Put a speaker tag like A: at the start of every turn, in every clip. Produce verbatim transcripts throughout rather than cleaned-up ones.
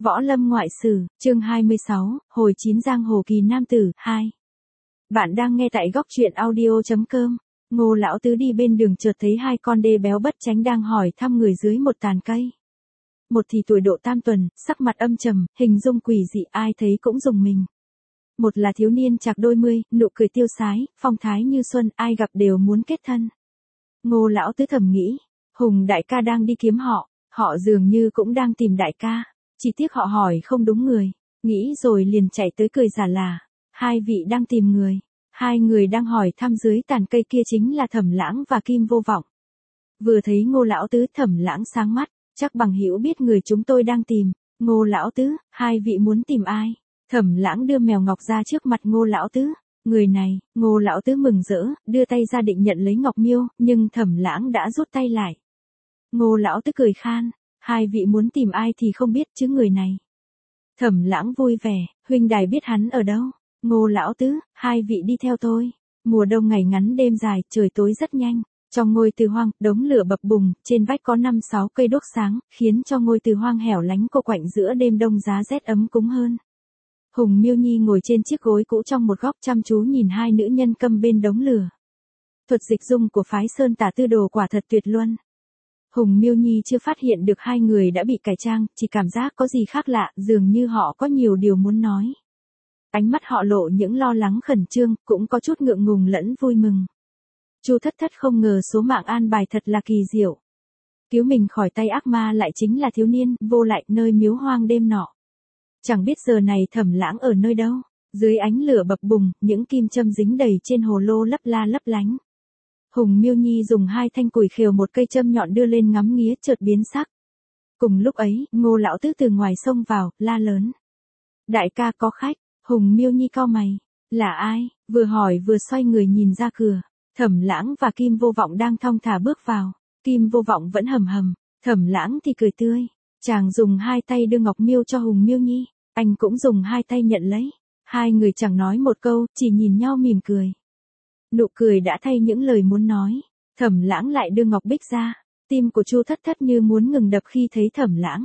A: Võ Lâm Ngoại Sử, chương hai mươi sáu, Hồi chín Giang Hồ Kỳ Nam Tử, hai. Bạn đang nghe tại góc truyện audio.com. Ngô lão tứ đi bên đường chợt thấy hai con đê béo bất tránh đang hỏi thăm người dưới một tàn cây. Một thì tuổi độ tam tuần, sắc mặt âm trầm, hình dung quỷ dị ai thấy cũng rùng mình. Một là thiếu niên chạc đôi mươi, nụ cười tiêu sái, phong thái như xuân, ai gặp đều muốn kết thân. Ngô lão tứ thầm nghĩ, Hùng đại ca đang đi kiếm họ, họ dường như cũng đang tìm đại ca. Chỉ tiếc họ hỏi không đúng người, nghĩ rồi liền chạy tới cười giả là, hai vị đang tìm người, hai người đang hỏi thăm dưới tàn cây kia chính là Thẩm Lãng và Kim Vô Vọng. Vừa thấy Ngô lão tứ, Thẩm Lãng sáng mắt, chắc bằng hữu biết người chúng tôi đang tìm. Ngô lão tứ, hai vị muốn tìm ai? Thẩm Lãng đưa mèo ngọc ra trước mặt Ngô lão tứ. Người này, Ngô lão tứ mừng rỡ, đưa tay ra định nhận lấy ngọc miêu, nhưng Thẩm Lãng đã rút tay lại. Ngô lão tứ cười khan. Hai vị muốn tìm ai thì không biết chứ người này. Thẩm Lãng vui vẻ, huynh đài biết hắn ở đâu. Ngô lão tứ, hai vị đi theo tôi. Mùa đông ngày ngắn đêm dài, trời tối rất nhanh. Trong ngôi từ hoang, đống lửa bập bùng, trên vách có năm sáu cây đuốc sáng, khiến cho ngôi từ hoang hẻo lánh cô quạnh giữa đêm đông giá rét ấm cúng hơn. Hùng Miêu Nhi ngồi trên chiếc gối cũ trong một góc chăm chú nhìn hai nữ nhân câm bên đống lửa. Thuật dịch dung của phái Sơn Tả Tư Đồ quả thật tuyệt luân. Hùng Miêu Nhi chưa phát hiện được hai người đã bị cải trang, chỉ cảm giác có gì khác lạ, dường như họ có nhiều điều muốn nói. Ánh mắt họ lộ những lo lắng khẩn trương, cũng có chút ngượng ngùng lẫn vui mừng. Chu Thất Thất không ngờ số mạng an bài thật là kỳ diệu. Cứu mình khỏi tay ác ma lại chính là thiếu niên vô lại nơi miếu hoang đêm nọ. Chẳng biết giờ này Thẩm Lãng ở nơi đâu. Dưới ánh lửa bập bùng, những kim châm dính đầy trên hồ lô lấp la lấp lánh. Hùng Miêu Nhi dùng hai thanh củi khều một cây châm nhọn đưa lên ngắm nghía chợt biến sắc. Cùng lúc ấy, Ngô lão tứ từ ngoài xông vào, la lớn. Đại ca có khách. Hùng Miêu Nhi cau mày. Là ai? Vừa hỏi vừa xoay người nhìn ra cửa. Thẩm Lãng và Kim Vô Vọng đang thong thả bước vào. Kim Vô Vọng vẫn hầm hầm. Thẩm Lãng thì cười tươi. Chàng dùng hai tay đưa ngọc miêu cho Hùng Miêu Nhi. Anh cũng dùng hai tay nhận lấy. Hai người chẳng nói một câu, chỉ nhìn nhau mỉm cười. Nụ cười đã thay những lời muốn nói. Thẩm Lãng lại đưa ngọc bích ra. Tim của Chu Thất Thất như muốn ngừng đập khi thấy Thẩm Lãng.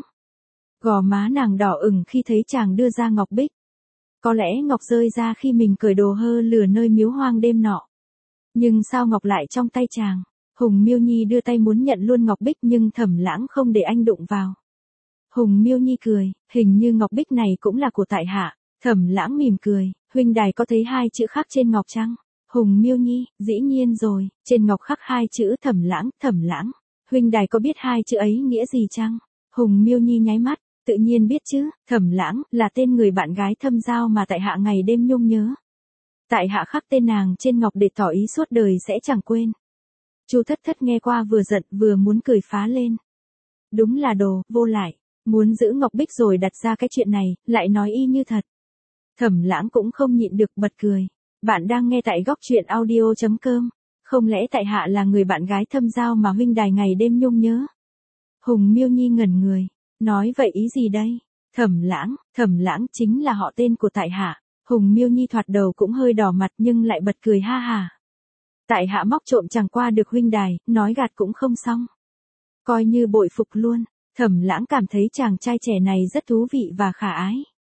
A: Gò má nàng đỏ ửng khi thấy chàng đưa ra ngọc bích. Có lẽ ngọc rơi ra khi mình cởi đồ hơ lửa nơi miếu hoang đêm nọ. Nhưng sao ngọc lại trong tay chàng? Hùng Miêu Nhi đưa tay muốn nhận luôn ngọc bích nhưng Thẩm Lãng không để anh đụng vào. Hùng Miêu Nhi cười, hình như ngọc bích này cũng là của tại hạ. Thẩm Lãng mỉm cười, huynh đài có thấy hai chữ khắc trên ngọc chăng? Hùng Miêu Nhi, dĩ nhiên rồi, trên ngọc khắc hai chữ Thẩm Lãng, Thẩm Lãng. Huynh đài có biết hai chữ ấy nghĩa gì chăng? Hùng Miêu Nhi nháy mắt, tự nhiên biết chứ, Thẩm Lãng là tên người bạn gái thâm giao mà tại hạ ngày đêm nhung nhớ. Tại hạ khắc tên nàng trên ngọc để tỏ ý suốt đời sẽ chẳng quên. Chu Thất Thất nghe qua vừa giận vừa muốn cười phá lên. Đúng là đồ vô lại, muốn giữ ngọc bích rồi đặt ra cái chuyện này, lại nói y như thật. Thẩm Lãng cũng không nhịn được bật cười. Bạn đang nghe tại góc truyện audio.com. Không lẽ tại hạ là người bạn gái thâm giao mà huynh đài ngày đêm nhung nhớ? Hùng Miêu Nhi ngẩn người. Nói vậy ý gì đây? Thẩm Lãng, Thẩm Lãng chính là họ tên của tại hạ. Hùng Miêu Nhi thoạt đầu cũng hơi đỏ mặt nhưng lại bật cười ha hà. Tại hạ móc trộm chẳng qua được huynh đài, nói gạt cũng không xong. Coi như bội phục luôn. Thẩm Lãng cảm thấy chàng trai trẻ này rất thú vị và khả ái.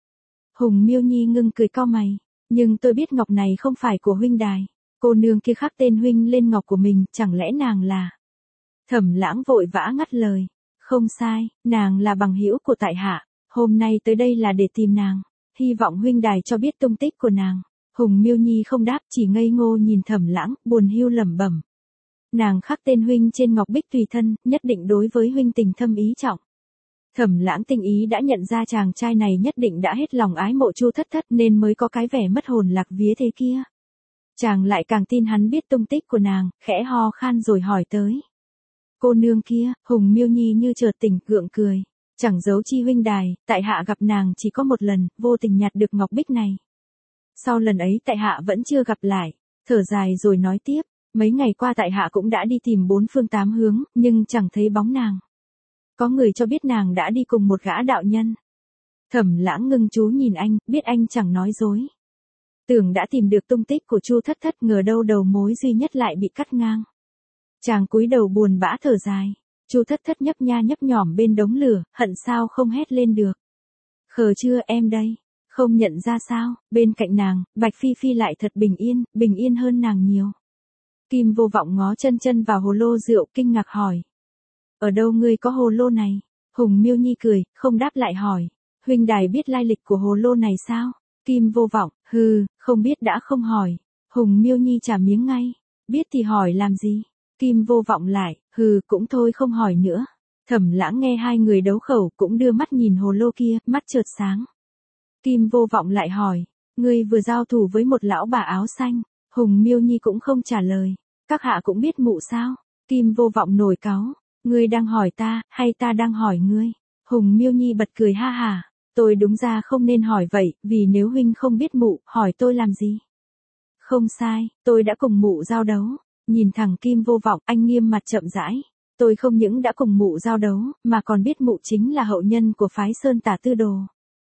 A: Hùng Miêu Nhi ngưng cười cau mày. Nhưng tôi biết ngọc này không phải của huynh đài. Cô nương kia khắc tên huynh lên ngọc của mình, chẳng lẽ nàng là... Thẩm Lãng vội vã ngắt lời. Không sai, nàng là bằng hữu của tại hạ. Hôm nay tới đây là để tìm nàng. Hy vọng huynh đài cho biết tung tích của nàng. Hùng Miêu Nhi không đáp, chỉ ngây ngô nhìn Thẩm Lãng, buồn hiu lẩm bẩm. Nàng khắc tên huynh trên ngọc bích tùy thân, nhất định đối với huynh tình thâm ý trọng. Thẩm Lãng tinh ý đã nhận ra chàng trai này nhất định đã hết lòng ái mộ Chu Thất Thất nên mới có cái vẻ mất hồn lạc vía thế kia. Chàng lại càng tin hắn biết tung tích của nàng, khẽ ho khan rồi hỏi tới. Cô nương kia, Hùng Miêu Nhi như chợt tỉnh gượng cười. Chẳng giấu chi huynh đài, tại hạ gặp nàng chỉ có một lần, vô tình nhặt được ngọc bích này. Sau lần ấy tại hạ vẫn chưa gặp lại, thở dài rồi nói tiếp, mấy ngày qua tại hạ cũng đã đi tìm bốn phương tám hướng, nhưng chẳng thấy bóng nàng. Có người cho biết nàng đã đi cùng một gã đạo nhân. Thẩm Lãng ngưng chú nhìn anh, biết anh chẳng nói dối. Tưởng đã tìm được tung tích của Chu Thất Thất, ngờ đâu đầu mối duy nhất lại bị cắt ngang. Chàng cúi đầu buồn bã thở dài. Chu Thất Thất nhấp nha nhấp nhỏm bên đống lửa, hận sao không hét lên được. Khờ chưa em đây, không nhận ra sao, bên cạnh nàng, Bạch Phi Phi lại thật bình yên, bình yên hơn nàng nhiều. Kim Vô Vọng ngó chân chân vào hồ lô rượu kinh ngạc hỏi. Ở đâu ngươi có hồ lô này? Hùng Miêu Nhi cười, không đáp lại hỏi. Huynh đài biết lai lịch của hồ lô này sao? Kim Vô Vọng, hừ, không biết đã không hỏi. Hùng Miêu Nhi trả miếng ngay. Biết thì hỏi làm gì? Kim Vô Vọng lại, hừ, cũng thôi không hỏi nữa. Thẩm Lãng nghe hai người đấu khẩu cũng đưa mắt nhìn hồ lô kia, mắt chợt sáng. Kim Vô Vọng lại hỏi, ngươi vừa giao thủ với một lão bà áo xanh. Hùng Miêu Nhi cũng không trả lời. Các hạ cũng biết mụ sao? Kim Vô Vọng nổi cáu. Ngươi đang hỏi ta, hay ta đang hỏi ngươi? Hùng Miêu Nhi bật cười ha hả. Tôi đúng ra không nên hỏi vậy, vì nếu huynh không biết mụ, hỏi tôi làm gì? Không sai, tôi đã cùng mụ giao đấu. Nhìn thẳng Kim Vô Vọng, anh nghiêm mặt chậm rãi. Tôi không những đã cùng mụ giao đấu, mà còn biết mụ chính là hậu nhân của phái Sơn Tả Tư Đồ.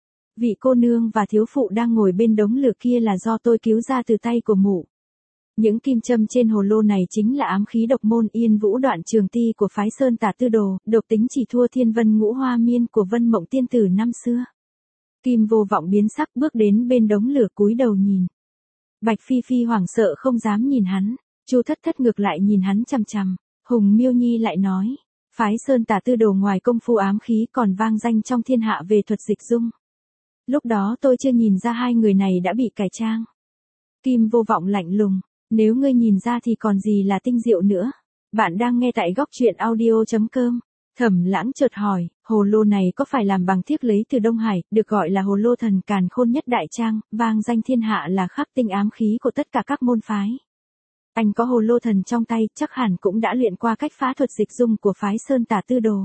A: Vị cô nương và thiếu phụ đang ngồi bên đống lửa kia là do tôi cứu ra từ tay của mụ. Những kim châm trên hồ lô này chính là ám khí độc môn Yên Vũ Đoạn Trường Ti của phái Sơn Tả Tư Đồ, độc tính chỉ thua Thiên Vân Ngũ Hoa Miên của Vân Mộng Tiên Tử năm xưa. Kim Vô Vọng biến sắc bước đến bên đống lửa cúi đầu nhìn. Bạch Phi Phi hoảng sợ không dám nhìn hắn, Chu Thất Thất ngược lại nhìn hắn chằm chằm. Hùng Miêu Nhi lại nói, phái Sơn Tả Tư Đồ ngoài công phu ám khí còn vang danh trong thiên hạ về thuật dịch dung. Lúc đó tôi chưa nhìn ra hai người này đã bị cải trang. Kim Vô Vọng lạnh lùng, nếu ngươi nhìn ra thì còn gì là tinh diệu nữa. Bạn đang nghe tại góc truyện audio chấm com. Thẩm Lãng chợt hỏi, hồ lô này có phải làm bằng thiếc lấy từ Đông Hải, được gọi là hồ lô thần càn khôn nhất đại trang, vang danh thiên hạ là khắc tinh ám khí của tất cả các môn phái. Anh có hồ lô thần trong tay, chắc hẳn cũng đã luyện qua cách phá thuật dịch dung của phái Sơn Tả Tư Đồ.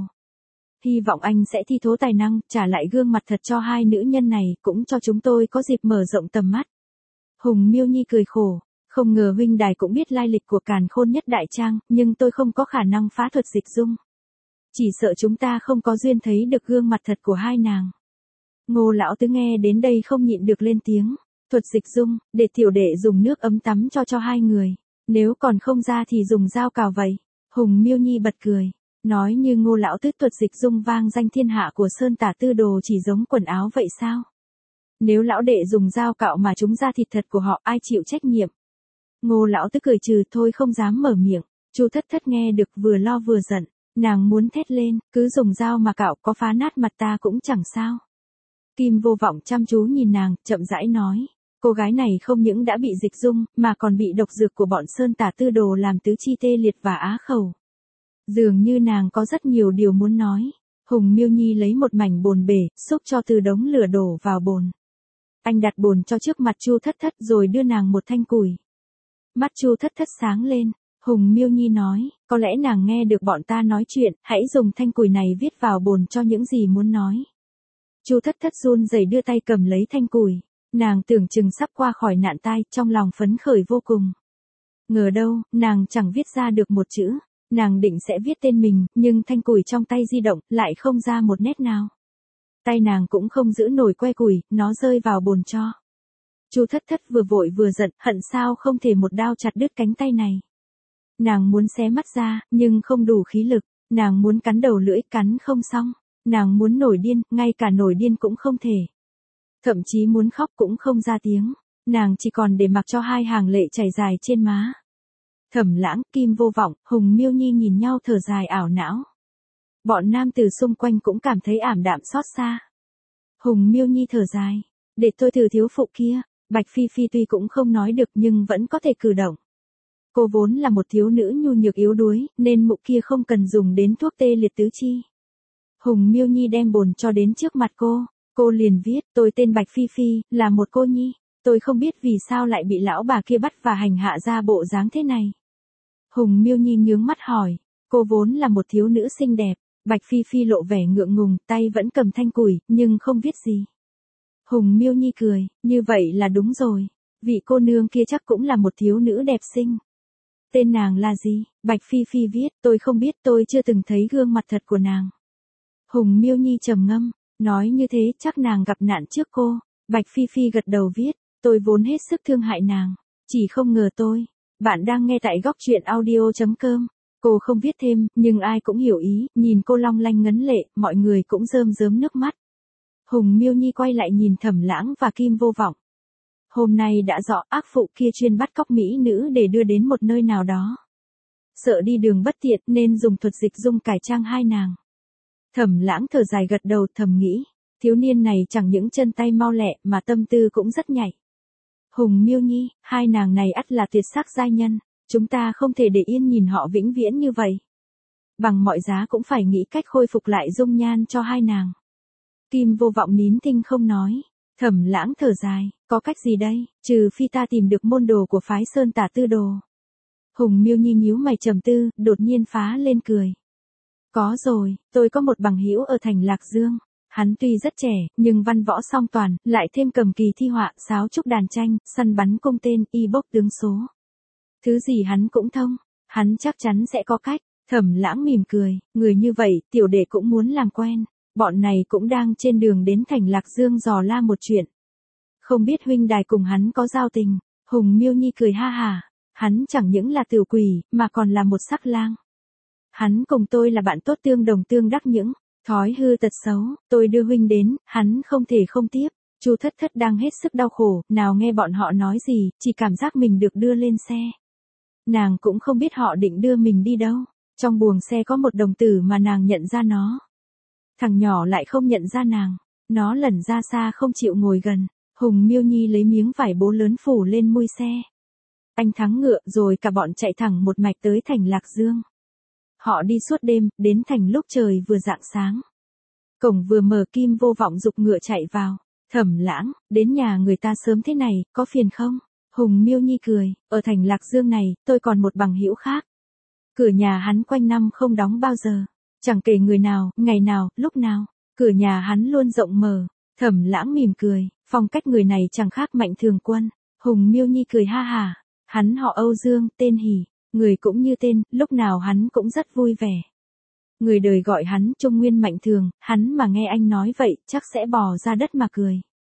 A: Hy vọng anh sẽ thi thố tài năng, trả lại gương mặt thật cho hai nữ nhân này, cũng cho chúng tôi có dịp mở rộng tầm mắt. Hùng Miêu Nhi cười khổ, không ngờ huynh đài cũng biết lai lịch của càn khôn nhất đại trang, nhưng tôi không có khả năng phá thuật dịch dung. Chỉ sợ chúng ta không có duyên thấy được gương mặt thật của hai nàng. Ngô lão tứ nghe đến đây không nhịn được lên tiếng. Thuật dịch dung, để tiểu đệ dùng nước ấm tắm cho cho hai người. Nếu còn không ra thì dùng dao cào vậy. Hùng Miêu Nhi bật cười. Nói như Ngô lão tứ thuật dịch dung vang danh thiên hạ của Sơn Tả Tư Đồ chỉ giống quần áo vậy sao? Nếu lão đệ dùng dao cạo mà chúng ra thịt thật của họ, ai chịu trách nhiệm? Ngô lão tứ cười trừ thôi không dám mở miệng. Chu Thất Thất nghe được vừa lo vừa giận. Nàng muốn thét lên, cứ dùng dao mà cạo có phá nát mặt ta cũng chẳng sao. Kim Vô Vọng chăm chú nhìn nàng, chậm rãi nói. Cô gái này không những đã bị dịch dung, mà còn bị độc dược của bọn Sơn Tả Tư Đồ làm tứ chi tê liệt và á khẩu. Dường như nàng có rất nhiều điều muốn nói. Hùng Miêu Nhi lấy một mảnh bồn bể, xúc cho từ đống lửa đổ vào bồn. Anh đặt bồn cho trước mặt Chu Thất Thất rồi đưa nàng một thanh củi. Mắt Chu Thất Thất sáng lên. Hùng Miêu Nhi nói, có lẽ nàng nghe được bọn ta nói chuyện, hãy dùng thanh củi này viết vào bồn cho những gì muốn nói. Chu Thất Thất run rẩy đưa tay cầm lấy thanh củi. Nàng tưởng chừng sắp qua khỏi nạn tai, trong lòng phấn khởi vô cùng. Ngờ đâu, nàng chẳng viết ra được một chữ. Nàng định sẽ viết tên mình, nhưng thanh củi trong tay di động, lại không ra một nét nào. Tay nàng cũng không giữ nổi que củi, nó rơi vào bồn cho. Chu Thất Thất vừa vội vừa giận, hận sao không thể một đao chặt đứt cánh tay này. Nàng muốn xé mắt ra, nhưng không đủ khí lực. Nàng muốn cắn đầu lưỡi, cắn không xong. Nàng muốn nổi điên, ngay cả nổi điên cũng không thể. Thậm chí muốn khóc cũng không ra tiếng. Nàng chỉ còn để mặc cho hai hàng lệ chảy dài trên má. Thẩm Lãng, Kim Vô Vọng, Hùng Miêu Nhi nhìn nhau thở dài ảo não. Bọn nam tử xung quanh cũng cảm thấy ảm đạm xót xa. Hùng Miêu Nhi thở dài. Để tôi thử thiếu phụ kia. Bạch Phi Phi tuy cũng không nói được nhưng vẫn có thể cử động. Cô vốn là một thiếu nữ nhu nhược yếu đuối, nên mụ kia không cần dùng đến thuốc tê liệt tứ chi. Hùng Miêu Nhi đem bồn cho đến trước mặt cô. Cô liền viết, tôi tên Bạch Phi Phi, là một cô nhi. Tôi không biết vì sao lại bị lão bà kia bắt và hành hạ ra bộ dáng thế này. Hùng Miêu Nhi nhướng mắt hỏi. Cô vốn là một thiếu nữ xinh đẹp. Bạch Phi Phi lộ vẻ ngượng ngùng, tay vẫn cầm thanh củi, nhưng không viết gì. Hùng Miêu Nhi cười, như vậy là đúng rồi. Vị cô nương kia chắc cũng là một thiếu nữ đẹp xinh. Tên nàng là gì? Bạch Phi Phi viết, tôi không biết, tôi chưa từng thấy gương mặt thật của nàng. Hùng Miêu Nhi trầm ngâm, nói như thế chắc nàng gặp nạn trước cô. Bạch Phi Phi gật đầu viết, tôi vốn hết sức thương hại nàng. Chỉ không ngờ tôi. Bạn đang nghe tại góc truyện audio chấm com. Cô không viết thêm, nhưng ai cũng hiểu ý, nhìn cô long lanh ngấn lệ, mọi người cũng rơm rớm nước mắt. Hùng Miêu Nhi quay lại nhìn Thẩm Lãng và Kim Vô Vọng. Hôm nay đã rõ ác phụ kia chuyên bắt cóc mỹ nữ để đưa đến một nơi nào đó. Sợ đi đường bất tiện nên dùng thuật dịch dung cải trang hai nàng. Thẩm Lãng thở dài gật đầu thầm nghĩ, thiếu niên này chẳng những chân tay mau lẹ mà tâm tư cũng rất nhạy. Hùng Miêu Nhi, hai nàng này ắt là tuyệt sắc giai nhân, chúng ta không thể để yên nhìn họ vĩnh viễn như vậy. Bằng mọi giá cũng phải nghĩ cách khôi phục lại dung nhan cho hai nàng. Kim Vô Vọng nín thinh không nói. Thẩm Lãng thở dài, có cách gì đây, trừ phi ta tìm được môn đồ của phái Sơn Tả Tư Đồ. Hùng Miêu Nhi nhíu mày trầm tư, đột nhiên phá lên cười. Có rồi, tôi có một bằng hữu ở thành Lạc Dương. Hắn tuy rất trẻ, nhưng văn võ song toàn, lại thêm cầm kỳ thi họa, sáo trúc đàn tranh, săn bắn cung tên, y bốc tướng số. Thứ gì hắn cũng thông, hắn chắc chắn sẽ có cách. Thẩm Lãng mỉm cười, người như vậy, tiểu đệ cũng muốn làm quen. Bọn này cũng đang trên đường đến thành Lạc Dương dò la một chuyện. Không biết huynh đài cùng hắn có giao tình. Hùng Miêu Nhi cười ha hà, hắn chẳng những là tiểu quỷ, mà còn là một sắc lang. Hắn cùng tôi là bạn tốt tương đồng tương đắc những thói hư tật xấu, tôi đưa huynh đến, hắn không thể không tiếp. Chu Thất Thất đang hết sức đau khổ, nào nghe bọn họ nói gì, chỉ cảm giác mình được đưa lên xe. Nàng cũng không biết họ định đưa mình đi đâu. Trong buồng xe có một đồng tử mà nàng nhận ra nó. Thằng nhỏ lại không nhận ra nàng, nó lẩn ra xa không chịu ngồi gần. Hùng Miêu Nhi lấy miếng vải bố lớn phủ lên mui xe. Anh thắng ngựa rồi cả bọn chạy thẳng một mạch tới thành Lạc Dương. Họ đi suốt đêm, đến thành lúc trời vừa rạng sáng. Cổng vừa mở Kim Vô Vọng giục ngựa chạy vào. Thẩm Lãng, đến nhà người ta sớm thế này, có phiền không? Hùng Miêu Nhi cười, ở thành Lạc Dương này, tôi còn một bằng hữu khác. Cửa nhà hắn quanh năm không đóng bao giờ. Chẳng kể người nào, ngày nào, lúc nào. Cửa nhà hắn luôn rộng mở. Thẩm Lãng mỉm cười, phong cách người này chẳng khác Mạnh Thường Quân. Hùng Miêu Nhi cười ha hà. Hắn họ Âu Dương, tên Hỉ. Người cũng như tên, lúc nào hắn cũng rất vui vẻ. Người đời gọi hắn Trung Nguyên Mạnh Thường, hắn mà nghe anh nói vậy, chắc sẽ bò ra đất mà cười.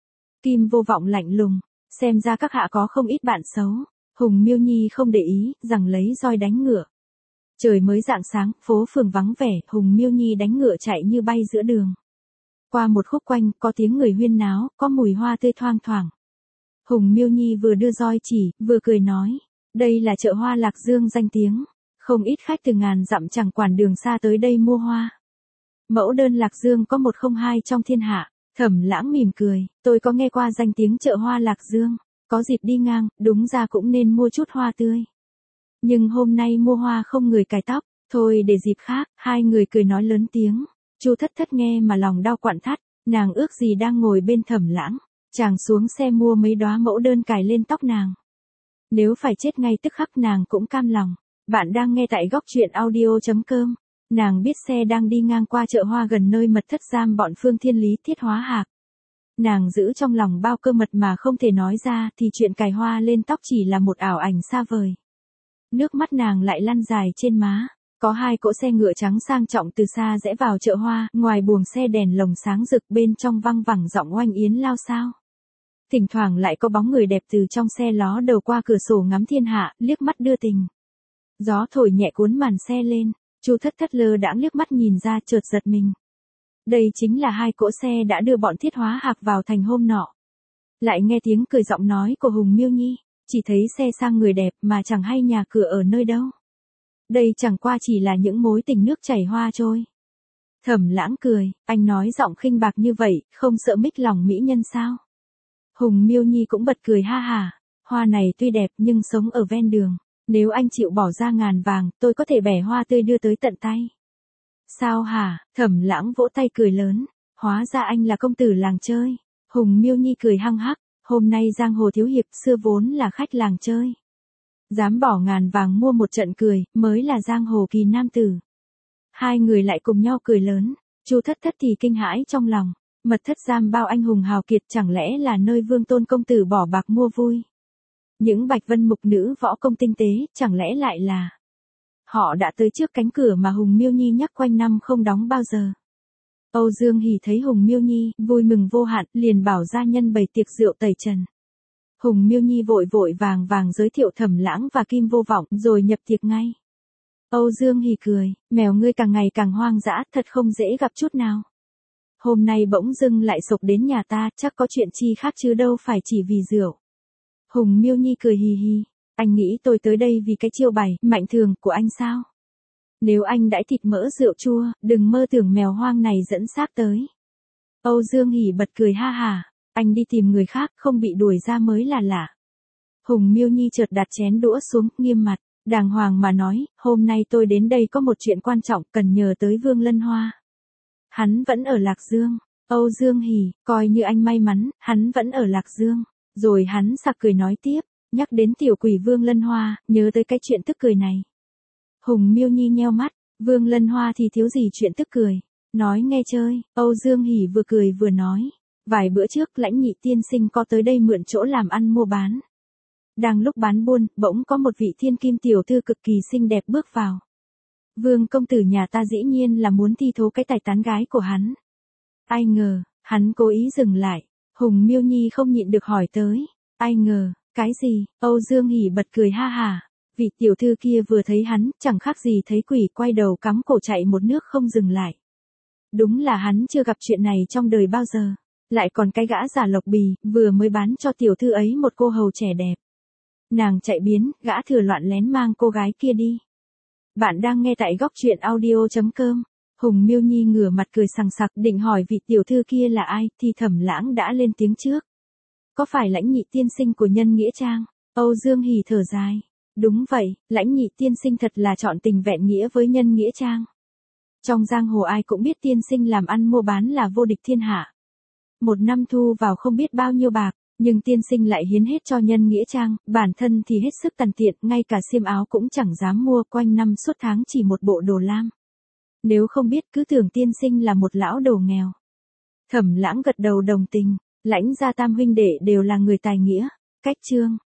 A: Kim Vô Vọng lạnh lùng, xem ra các hạ có không ít bạn xấu. Hùng Miêu Nhi không để ý, rằng lấy roi đánh ngựa. Trời mới rạng sáng, phố phường vắng vẻ, Hùng Miêu Nhi đánh ngựa chạy như bay giữa đường. Qua một khúc quanh, có tiếng người huyên náo, có mùi hoa tươi thoang thoảng. Hùng Miêu Nhi vừa đưa roi chỉ, vừa cười nói, đây là chợ hoa Lạc Dương danh tiếng, không ít khách từ ngàn dặm chẳng quản đường xa tới đây mua hoa. Mẫu đơn Lạc Dương có một không hai trong thiên hạ. Thẩm Lãng mỉm cười, tôi có nghe qua danh tiếng chợ hoa Lạc Dương, có dịp đi ngang, đúng ra cũng nên mua chút hoa tươi. Nhưng hôm nay mua hoa không người cài tóc, thôi để dịp khác. Hai người cười nói lớn tiếng. Chu Thất Thất nghe mà lòng đau quặn thắt, nàng ước gì đang ngồi bên Thẩm Lãng, chàng xuống xe mua mấy đóa mẫu đơn cài lên tóc nàng. Nếu phải chết ngay tức khắc nàng cũng cam lòng. Bạn đang nghe tại góc truyện audio chấm com. Nàng biết xe đang đi ngang qua chợ hoa gần nơi mật thất giam bọn Phương Thiên Lý Thiết Hóa Hạc. Nàng giữ trong lòng bao cơ mật mà không thể nói ra, thì chuyện cài hoa lên tóc chỉ là một ảo ảnh xa vời. Nước mắt nàng lại lăn dài trên má. Có hai cỗ xe ngựa trắng sang trọng từ xa rẽ vào chợ hoa, ngoài buồng xe đèn lồng sáng rực, bên trong văng vẳng giọng oanh yến lao xao. Thỉnh thoảng lại có bóng người đẹp từ trong xe ló đầu qua cửa sổ ngắm thiên hạ, liếc mắt đưa tình. Gió thổi nhẹ cuốn màn xe lên, Chu Thất Thất lơ đãng liếc mắt nhìn ra, chợt giật mình. Đây chính là hai cỗ xe đã đưa bọn Thiết Hóa Hạc vào thành hôm nọ. Lại nghe tiếng cười giọng nói của Hùng Miêu Nhi, chỉ thấy xe sang người đẹp mà chẳng hay nhà cửa ở nơi đâu. Đây chẳng qua chỉ là những mối tình nước chảy hoa trôi. Thẩm Lãng cười, anh nói giọng khinh bạc như vậy, không sợ mích lòng mỹ nhân sao? Hùng Miêu Nhi cũng bật cười ha hà, hoa này tuy đẹp nhưng sống ở ven đường. Nếu anh chịu bỏ ra ngàn vàng, tôi có thể bẻ hoa tươi đưa tới tận tay. Sao hả? Thẩm Lãng vỗ tay cười lớn, hóa ra anh là công tử làng chơi. Hùng Miêu Nhi cười hăng hắc, hôm nay giang hồ thiếu hiệp xưa vốn là khách làng chơi. Dám bỏ ngàn vàng mua một trận cười, mới là giang hồ kỳ nam tử. Hai người lại cùng nhau cười lớn, Chu Thất Thất thì kinh hãi trong lòng, mật thất giam bao anh hùng hào kiệt chẳng lẽ là nơi Vương Tôn công tử bỏ bạc mua vui. Những bạch vân mục nữ võ công tinh tế, chẳng lẽ lại là... Họ đã tới trước cánh cửa mà Hùng Miêu Nhi nhắc quanh năm không đóng bao giờ. Âu Dương Hỉ thấy Hùng Miêu Nhi, vui mừng vô hạn, liền bảo gia nhân bày tiệc rượu tẩy trần. Hùng Miêu Nhi vội vội vàng vàng giới thiệu Thẩm Lãng và Kim Vô Vọng, rồi nhập tiệc ngay. Âu Dương Hỉ cười, mèo ngươi càng ngày càng hoang dã, thật không dễ gặp chút nào. hôm nay bỗng dưng lại sộc đến nhà ta, chắc có chuyện chi khác chứ đâu phải chỉ vì rượu. Hùng Miêu Nhi cười hì hì, anh nghĩ tôi tới đây vì cái chiêu bài, mạnh thường, của anh sao? Nếu anh đãi thịt mỡ rượu chua, đừng mơ tưởng mèo hoang này dẫn xác tới. Âu Dương Hỉ bật cười ha hả, anh đi tìm người khác, không bị đuổi ra mới là lạ. Hùng Miêu Nhi chợt đặt chén đũa xuống, nghiêm mặt, đàng hoàng mà nói, hôm nay tôi đến đây có một chuyện quan trọng, cần nhờ tới Vương Lân Hoa. Hắn vẫn ở Lạc Dương. Âu Dương Hỉ, coi như anh may mắn, hắn vẫn ở Lạc Dương. Rồi hắn sặc cười nói tiếp, nhắc đến tiểu quỷ Vương Lân Hoa, nhớ tới cái chuyện tức cười này. Hùng Miêu Nhi nheo mắt, Vương Lân Hoa thì thiếu gì chuyện tức cười. Nói nghe chơi, Âu Dương Hỉ vừa cười vừa nói. Vài bữa trước Lãnh Nhị tiên sinh có tới đây mượn chỗ làm ăn mua bán. Đang lúc bán buôn, bỗng có một vị thiên kim tiểu thư cực kỳ xinh đẹp bước vào. Vương công tử nhà ta dĩ nhiên là muốn thi thố cái tài tán gái của hắn. Ai ngờ, hắn cố ý dừng lại. Hùng Miêu Nhi không nhịn được hỏi tới. Ai ngờ, cái gì? Âu Dương Hỉ bật cười ha hả. Vị tiểu thư kia vừa thấy hắn, chẳng khác gì thấy quỷ, quay đầu cắm cổ chạy một nước không dừng lại. Đúng là hắn chưa gặp chuyện này trong đời bao giờ. Lại còn cái gã giả Lộc Bì, vừa mới bán cho tiểu thư ấy một cô hầu trẻ đẹp. Nàng chạy biến, gã thừa loạn lén mang cô gái kia đi. Bạn đang nghe tại góc truyện audio chấm com. Hùng Miêu Nhi ngửa mặt cười sằng sặc định hỏi vị tiểu thư kia là ai, thì Thẩm Lãng đã lên tiếng trước. Có phải Lãnh Nhị tiên sinh của Nhân Nghĩa Trang? Âu Dương Hỉ thở dài. Đúng vậy, Lãnh Nhị tiên sinh thật là trọn tình vẹn nghĩa với Nhân Nghĩa Trang. Trong giang hồ ai cũng biết tiên sinh làm ăn mua bán là vô địch thiên hạ. Một năm thu vào không biết bao nhiêu bạc, nhưng tiên sinh lại hiến hết cho Nhân Nghĩa Trang, bản thân thì hết sức tàn tiện, ngay cả xiêm áo cũng chẳng dám mua, quanh năm suốt tháng chỉ một bộ đồ lam. Nếu không biết cứ tưởng tiên sinh là một lão đầu nghèo. Thẩm Lãng gật đầu đồng tình, Lãnh gia tam huynh đệ đều là người tài nghĩa. Cách chương